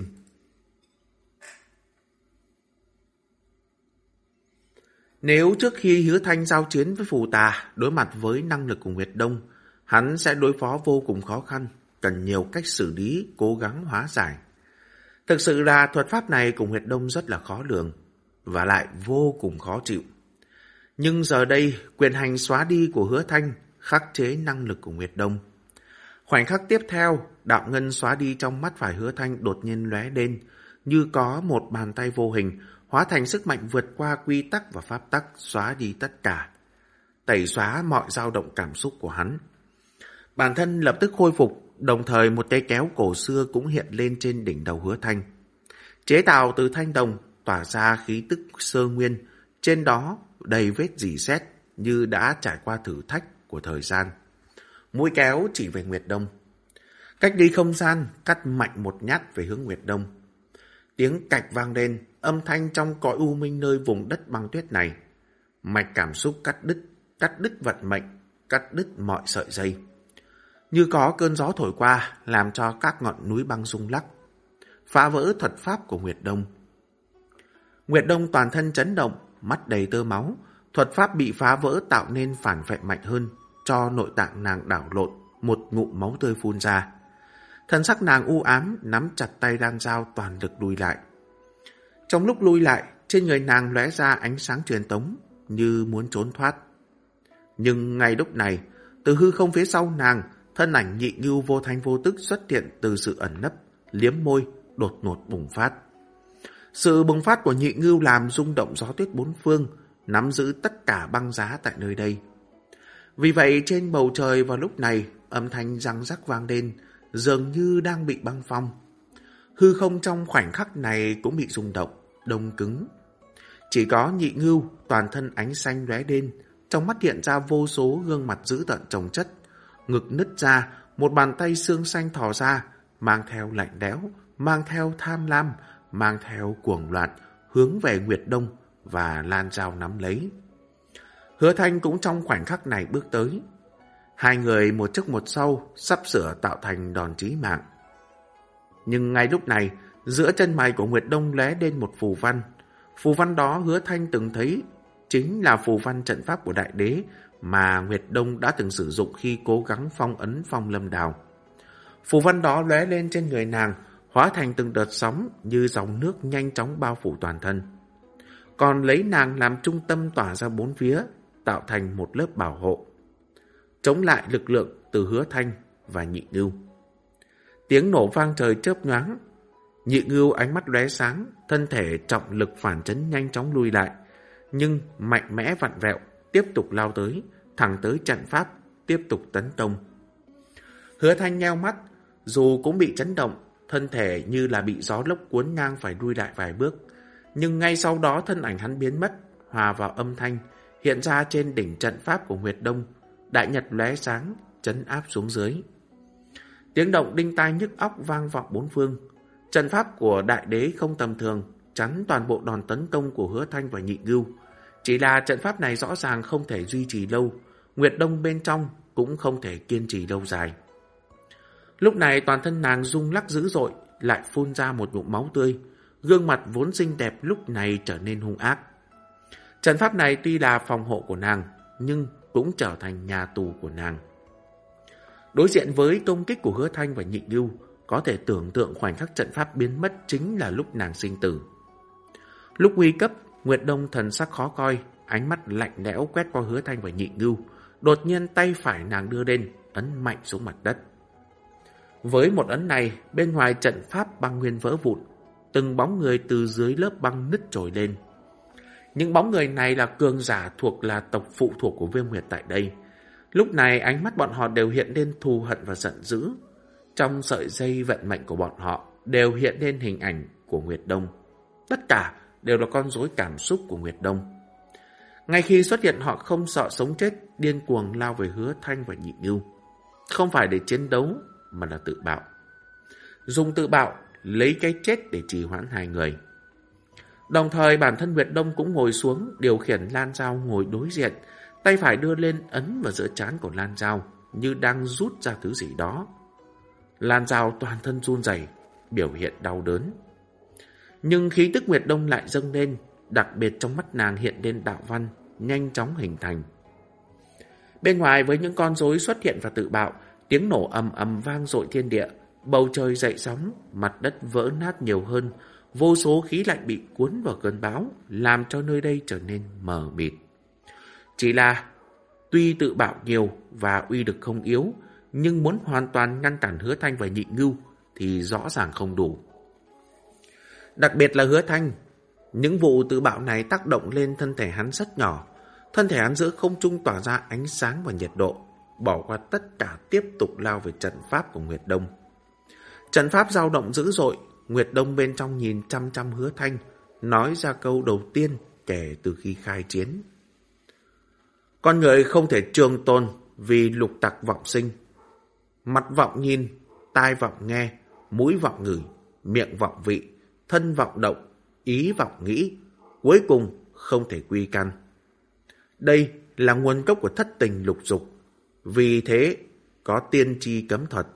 Nếu trước khi Hứa Thanh giao chiến với phù tà, đối mặt với năng lực của Nguyệt Đông, hắn sẽ đối phó vô cùng khó khăn, cần nhiều cách xử lý, cố gắng hóa giải. Thực sự là thuật pháp này của Nguyệt Đông rất là khó lường, và lại vô cùng khó chịu. Nhưng giờ đây, quyền hành xóa đi của Hứa Thanh khắc chế năng lực của Nguyệt Đông. Khoảnh khắc tiếp theo, đạo ngân xóa đi trong mắt phải Hứa Thanh đột nhiên lóe lên, như có một bàn tay vô hình, hóa thành sức mạnh vượt qua quy tắc và pháp tắc, xóa đi tất cả, tẩy xóa mọi dao động cảm xúc của hắn. Bản thân lập tức khôi phục, đồng thời một tay kéo cổ xưa cũng hiện lên trên đỉnh đầu Hứa Thanh. Chế tạo từ thanh đồng, tỏa ra khí tức sơ nguyên, trên đó đầy vết rỉ sét như đã trải qua thử thách của thời gian. Mũi kéo chỉ về Nguyệt Đông. Cách đi không gian, cắt mạnh một nhát về hướng Nguyệt Đông. Tiếng cạch vang lên, âm thanh trong cõi u minh nơi vùng đất băng tuyết này. Mạch cảm xúc cắt đứt, cắt đứt vận mệnh, cắt đứt mọi sợi dây. Như có cơn gió thổi qua, làm cho các ngọn núi băng rung lắc, phá vỡ thuật pháp của Nguyệt Đông. Nguyệt Đông toàn thân chấn động, mắt đầy tơ máu. Thuật pháp bị phá vỡ tạo nên phản vệ mạnh hơn, cho nội tạng nàng đảo lộn, một ngụm máu tươi phun ra. Thần sắc nàng u ám, nắm chặt tay Lan Giao toàn lực lùi lại. Trong lúc lùi lại, trên người nàng lóe ra ánh sáng truyền tống, như muốn trốn thoát. Nhưng ngay lúc này, từ hư không phía sau nàng, thân ảnh Nhị Ngưu vô thanh vô tức xuất hiện từ sự ẩn nấp, liếm môi, đột ngột bùng phát. Sự bùng phát của Nhị Ngưu làm rung động gió tuyết bốn phương, nắm giữ tất cả băng giá tại nơi đây. Vì vậy trên bầu trời vào lúc này, âm thanh răng rắc vang lên, dường như đang bị băng phong. Hư không trong khoảnh khắc này cũng bị rung động, đông cứng. Chỉ có Nhị Ngưu toàn thân ánh xanh lóe lên, trong mắt hiện ra vô số gương mặt dữ tợn chồng chất, ngực nứt ra, một bàn tay xương xanh thò ra, mang theo lạnh lẽo, mang theo tham lam, mang theo cuồng loạn, hướng về Nguyệt Đông và Lan Giao nắm lấy. Hứa Thanh cũng trong khoảnh khắc này bước tới. Hai người một trước một sau, sắp sửa tạo thành đòn chí mạng. Nhưng ngay lúc này, giữa chân mày của Nguyệt Đông lóe lên một phù văn. Phù văn đó Hứa Thanh từng thấy, chính là phù văn trận pháp của Đại Đế mà Nguyệt Đông đã từng sử dụng khi cố gắng phong ấn Phong Lâm Đào. Phù văn đó lóe lên trên người nàng, hóa thành từng đợt sóng như dòng nước nhanh chóng bao phủ toàn thân. Còn lấy nàng làm trung tâm tỏa ra bốn phía, tạo thành một lớp bảo hộ, chống lại lực lượng từ Hứa Thanh và Nhị Ngưu. Tiếng nổ vang trời chớp nhoáng. Nhị Ngưu ánh mắt lóe sáng, thân thể trọng lực phản chấn nhanh chóng lùi lại. nhưng mạnh mẽ vặn vẹo, tiếp tục lao tới, thẳng tới trận pháp, tiếp tục tấn công. Hứa Thanh nheo mắt, dù cũng bị chấn động, thân thể như là bị gió lốc cuốn ngang phải lui lại vài bước. Nhưng ngay sau đó thân ảnh hắn biến mất, hòa vào âm thanh, hiện ra trên đỉnh trận pháp của Nguyệt Đông, đại nhật lóe sáng, trấn áp xuống dưới. Tiếng động đinh tai nhức óc vang vọng bốn phương. Trận pháp của đại đế không tầm thường, chắn toàn bộ đòn tấn công của Hứa Thanh và Nhị Ngưu. Chỉ là trận pháp này rõ ràng không thể duy trì lâu, Nguyệt Đông bên trong cũng không thể kiên trì lâu dài. Lúc này toàn thân nàng rung lắc dữ dội, lại phun ra một ngụm máu tươi, gương mặt vốn xinh đẹp lúc này trở nên hung ác. Trận pháp này tuy là phòng hộ của nàng, nhưng cũng trở thành nhà tù của nàng. Đối diện với công kích của Hứa Thanh và Nhị Ngưu, có thể tưởng tượng khoảnh khắc trận pháp biến mất chính là lúc nàng sinh tử. Lúc nguy cấp, Nguyệt Đông thần sắc khó coi, ánh mắt lạnh lẽo quét qua Hứa Thanh và Nhị Ngưu. Đột nhiên tay phải nàng đưa lên, ấn mạnh xuống mặt đất. Với một ấn này, bên ngoài trận pháp băng nguyên vỡ vụn, từng bóng người từ dưới lớp băng nứt trồi lên. Những bóng người này là cường giả thuộc là tộc phụ thuộc của Viêm Nguyệt tại đây. Lúc này ánh mắt bọn họ đều hiện lên thù hận và giận dữ. Trong sợi dây vận mệnh của bọn họ đều hiện lên hình ảnh của Nguyệt Đông. Tất cả đều là con rối cảm xúc của Nguyệt Đông. Ngay khi xuất hiện họ không sợ sống chết, điên cuồng lao về Hứa Thanh và Nhị Ngưu. Không phải để chiến đấu, mà là tự bạo. Dùng tự bạo, lấy cái chết để trì hoãn hai người. Đồng thời bản thân Nguyệt Đông cũng ngồi xuống, điều khiển Lan Dao ngồi đối diện, tay phải đưa lên ấn vào giữa trán của Lan Dao, như đang rút ra thứ gì đó. Lan Dao toàn thân run rẩy, biểu hiện đau đớn. Nhưng khí tức Nguyệt Đông lại dâng lên, đặc biệt trong mắt nàng hiện lên đạo văn, nhanh chóng hình thành. Bên ngoài với những con rối xuất hiện và tự bạo, tiếng nổ ầm ầm vang dội thiên địa, bầu trời dậy sóng, mặt đất vỡ nát nhiều hơn, vô số khí lạnh bị cuốn vào cơn bão, làm cho nơi đây trở nên mờ mịt. Chỉ là, tuy tự bạo nhiều và uy lực không yếu, nhưng muốn hoàn toàn ngăn cản Hứa Thanh và Nhị Ngưu thì rõ ràng không đủ. Đặc biệt là Hứa Thanh, những vụ tự bạo này tác động lên thân thể hắn rất nhỏ, thân thể hắn giữa không trung tỏa ra ánh sáng và nhiệt độ, bỏ qua tất cả tiếp tục lao về trận pháp của Nguyệt Đông. Trận pháp dao động dữ dội, Nguyệt Đông bên trong nhìn chăm chăm Hứa Thanh, nói ra câu đầu tiên kể từ khi khai chiến. Con người không thể trường tồn vì lục tặc vọng sinh. Mặt vọng nhìn, tai vọng nghe, mũi vọng ngửi, miệng vọng vị, thân vọng động, ý vọng nghĩ, cuối cùng không thể quy căn. Đây là nguồn gốc của thất tình lục dục, vì thế có tiên tri cấm thuật.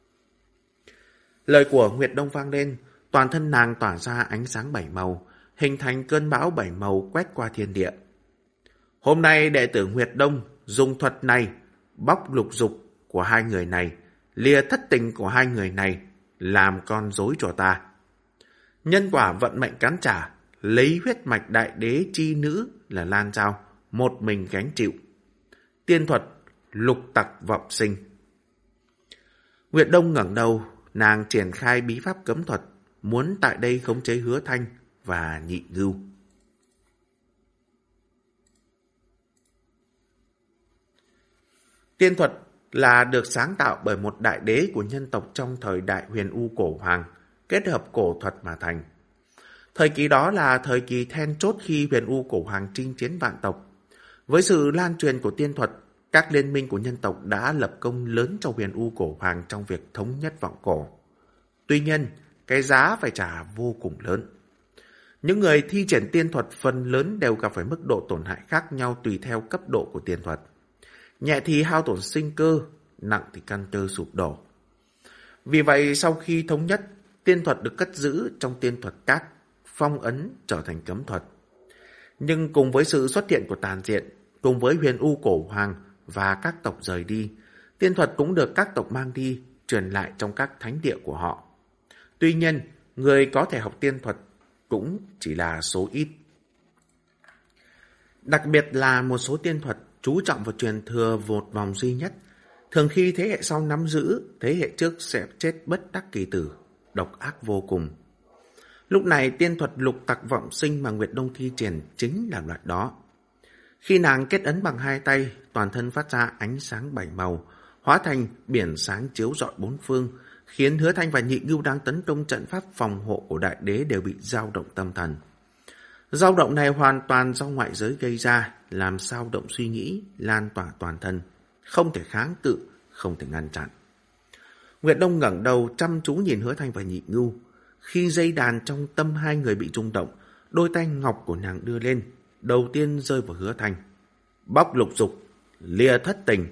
Lời của Nguyệt Đông vang lên, toàn thân nàng tỏa ra ánh sáng bảy màu, hình thành cơn bão bảy màu quét qua thiên địa. Hôm nay đệ tử Nguyệt Đông dùng thuật này bóc lục dục của hai người này, lìa thất tình của hai người này, làm con rối cho ta. Nhân quả vận mệnh cắn trả, lấy huyết mạch đại đế chi nữ là Lan Dao, một mình gánh chịu. Tiên thuật lục tặc vọng sinh. Nguyệt Đông ngẩng đầu, nàng triển khai bí pháp cấm thuật, muốn tại đây khống chế Hứa Thanh và Nhị Ngưu. Tiên thuật là được sáng tạo bởi một đại đế của nhân tộc trong thời đại Huyền U cổ hoàng, kết hợp cổ thuật mà thành. Thời kỳ đó là thời kỳ then chốt khi Huyền U cổ hoàng chinh chiến vạn tộc. Với sự lan truyền của tiên thuật, các liên minh của nhân tộc đã lập công lớn cho Huyền U cổ hoàng trong việc thống nhất vọng cổ. Tuy nhiên, cái giá phải trả vô cùng lớn. Những người thi triển tiên thuật phần lớn đều gặp phải mức độ tổn hại khác nhau tùy theo cấp độ của tiên thuật. Nhẹ thì hao tổn sinh cơ, nặng thì căn cơ sụp đổ. Vì vậy, sau khi thống nhất, tiên thuật được cất giữ trong tiên thuật các, phong ấn trở thành cấm thuật. Nhưng cùng với sự xuất hiện của tàn diện, cùng với Huyền U cổ hoàng và các tộc rời đi, tiên thuật cũng được các tộc mang đi, truyền lại trong các thánh địa của họ. Tuy nhiên, người có thể học tiên thuật cũng chỉ là số ít. Đặc biệt là một số tiên thuật chú trọng vào truyền thừa một vòng duy nhất. Thường khi thế hệ sau nắm giữ, thế hệ trước sẽ chết bất đắc kỳ tử, độc ác vô cùng. Lúc này tiên thuật lục tặc vọng sinh mà Nguyệt Đông thi triển chính là loại đó. Khi nàng kết ấn bằng hai tay, toàn thân phát ra ánh sáng bảy màu, hóa thành biển sáng chiếu rọi bốn phương, khiến Hứa Thanh và Nhị Ngưu đang tấn công trận pháp phòng hộ của đại đế đều bị dao động tâm thần. Dao động này hoàn toàn do ngoại giới gây ra, làm dao động suy nghĩ, lan tỏa toàn thân, không thể kháng cự, không thể ngăn chặn. Nguyệt Đông ngẩng đầu chăm chú nhìn Hứa Thanh và Nhị Ngưu. Khi dây đàn trong tâm hai người bị rung động, đôi tay ngọc của nàng đưa lên, đầu tiên rơi vào Hứa Thanh. Bóc lục dục, lìa thất tình.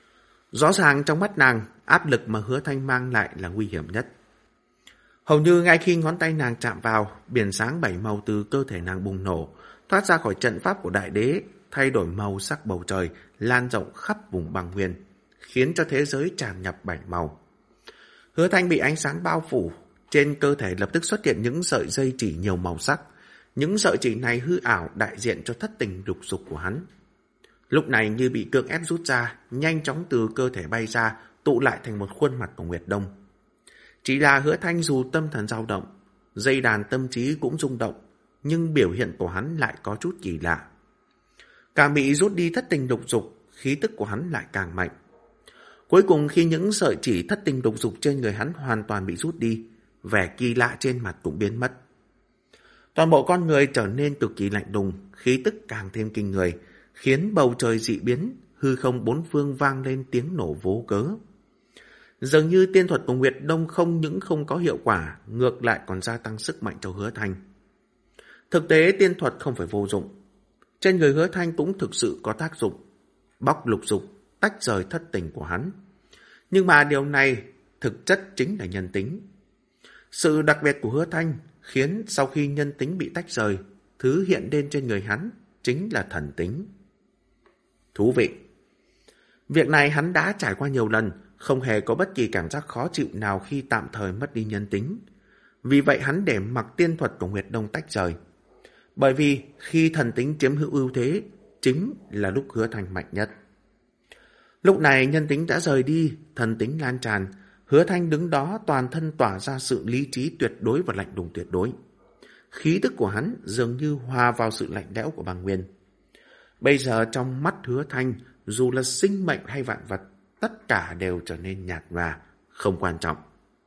Rõ ràng trong mắt nàng, áp lực mà Hứa Thanh mang lại là nguy hiểm nhất. Hầu như ngay khi ngón tay nàng chạm vào, biển sáng bảy màu từ cơ thể nàng bùng nổ, thoát ra khỏi trận pháp của đại đế, thay đổi màu sắc bầu trời, lan rộng khắp vùng băng nguyên, khiến cho thế giới tràn ngập bảy màu. Hứa Thanh bị ánh sáng bao phủ, trên cơ thể lập tức xuất hiện những sợi dây chỉ nhiều màu sắc. Những sợi chỉ này hư ảo đại diện cho thất tình lục dục của hắn. Lúc này như bị cưỡng ép rút ra, nhanh chóng từ cơ thể bay ra, tụ lại thành một khuôn mặt của Nguyệt Đông. Chỉ là Hứa Thanh dù tâm thần dao động, dây đàn tâm trí cũng rung động, nhưng biểu hiện của hắn lại có chút kỳ lạ. Càng bị rút đi thất tình lục dục, khí tức của hắn lại càng mạnh. Cuối cùng khi những sợi chỉ thất tình lục dục trên người hắn hoàn toàn bị rút đi, vẻ kỳ lạ trên mặt cũng biến mất. Toàn bộ con người trở nên cực kỳ lạnh lùng, khí tức càng thêm kinh người, khiến bầu trời dị biến, hư không bốn phương vang lên tiếng nổ vô cớ. Dường như tiên thuật của Nguyệt Đông không những không có hiệu quả, ngược lại còn gia tăng sức mạnh cho Hứa Thanh. Thực tế tiên thuật không phải vô dụng. Trên người Hứa Thanh cũng thực sự có tác dụng, bóc lục dục, tách rời thất tình của hắn. Nhưng mà điều này thực chất chính là nhân tính. Sự đặc biệt của Hứa Thanh khiến sau khi nhân tính bị tách rời, thứ hiện lên trên người hắn chính là thần tính. Thú vị. Việc này hắn đã trải qua nhiều lần, không hề có bất kỳ cảm giác khó chịu nào khi tạm thời mất đi nhân tính. Vì vậy hắn để mặc tiên thuật của Nguyệt Đông tách rời. Bởi vì khi thần tính chiếm hữu ưu thế, chính là lúc Hứa Thanh mạnh nhất. Lúc này nhân tính đã rời đi, thần tính lan tràn, Hứa Thanh đứng đó toàn thân tỏa ra sự lý trí tuyệt đối và lạnh lùng tuyệt đối. Khí tức của hắn dường như hòa vào sự lạnh lẽo của băng nguyên. Bây giờ trong mắt Hứa Thanh, dù là sinh mệnh hay vạn vật, tất cả đều trở nên nhạt nhòa, không quan trọng.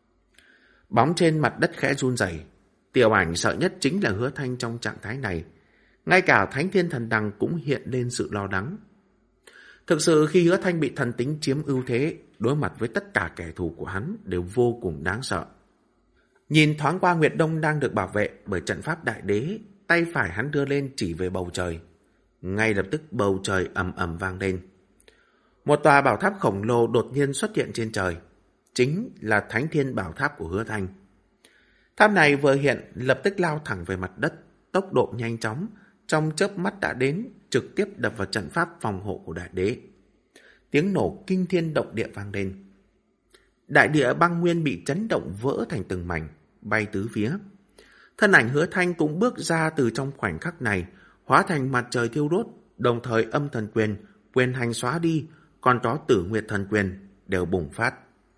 Bóng trên mặt đất khẽ run rẩy. Tiểu Ảnh sợ nhất chính là Hứa Thanh trong trạng thái này. Ngay cả Thánh Thiên Thần Đằng cũng hiện lên sự lo lắng. Thực sự khi Hứa Thanh bị thần tính chiếm ưu thế, đối mặt với tất cả kẻ thù của hắn đều vô cùng đáng sợ. Nhìn thoáng qua Nguyệt Đông đang được bảo vệ bởi trận pháp đại đế, tay phải hắn đưa lên chỉ về bầu trời. Ngay lập tức bầu trời ầm ầm vang lên. Một tòa bảo tháp khổng lồ đột nhiên xuất hiện trên trời, chính là Thánh Thiên Bảo Tháp của Hứa Thanh. Tháp này vừa hiện lập tức lao thẳng về mặt đất, tốc độ nhanh chóng, trong chớp mắt đã đến, trực tiếp đập vào trận pháp phòng hộ của đại đế. Tiếng nổ kinh thiên động địa vang lên. Đại địa băng nguyên bị chấn động vỡ thành từng mảnh, bay tứ phía. Thân ảnh Hứa Thanh cũng bước ra từ trong khoảnh khắc này, hóa thành mặt trời thiêu đốt, đồng thời âm thần quyền, quyền hành xóa đi, còn có tử nguyệt thần quyền đều bùng phát.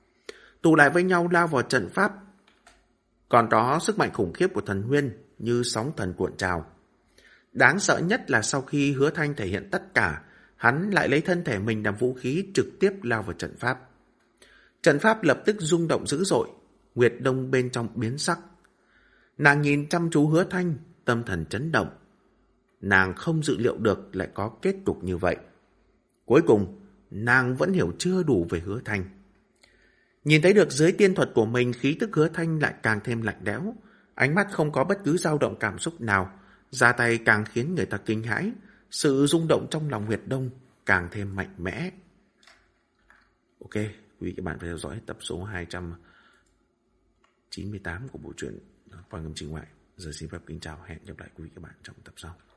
Tụ lại với nhau lao vào trận pháp. Còn có sức mạnh khủng khiếp của thần nguyên như sóng thần cuộn trào. Đáng sợ nhất là sau khi Hứa Thanh thể hiện tất cả, hắn lại lấy thân thể mình làm vũ khí trực tiếp lao vào trận pháp. Trận pháp lập tức rung động dữ dội, Nguyệt Đông bên trong biến sắc. Nàng nhìn chăm chú Hứa Thanh, tâm thần chấn động. Nàng không dự liệu được lại có kết cục như vậy. Cuối cùng, nàng vẫn hiểu chưa đủ về Hứa Thanh. Nhìn thấy được dưới tiên thuật của mình, khí tức Hứa Thanh lại càng thêm lạnh lẽo, ánh mắt không có bất cứ dao động cảm xúc nào, ra tay càng khiến người ta kinh hãi, sự rung động trong lòng Nguyệt Đông càng thêm mạnh mẽ. Ok, quý vị các bạn phải theo dõi tập số hai trăm chín mươi tám của bộ truyện Quan Âm Trình Ngoại. Giờ xin phép kính chào, hẹn gặp lại quý vị các bạn trong tập sau.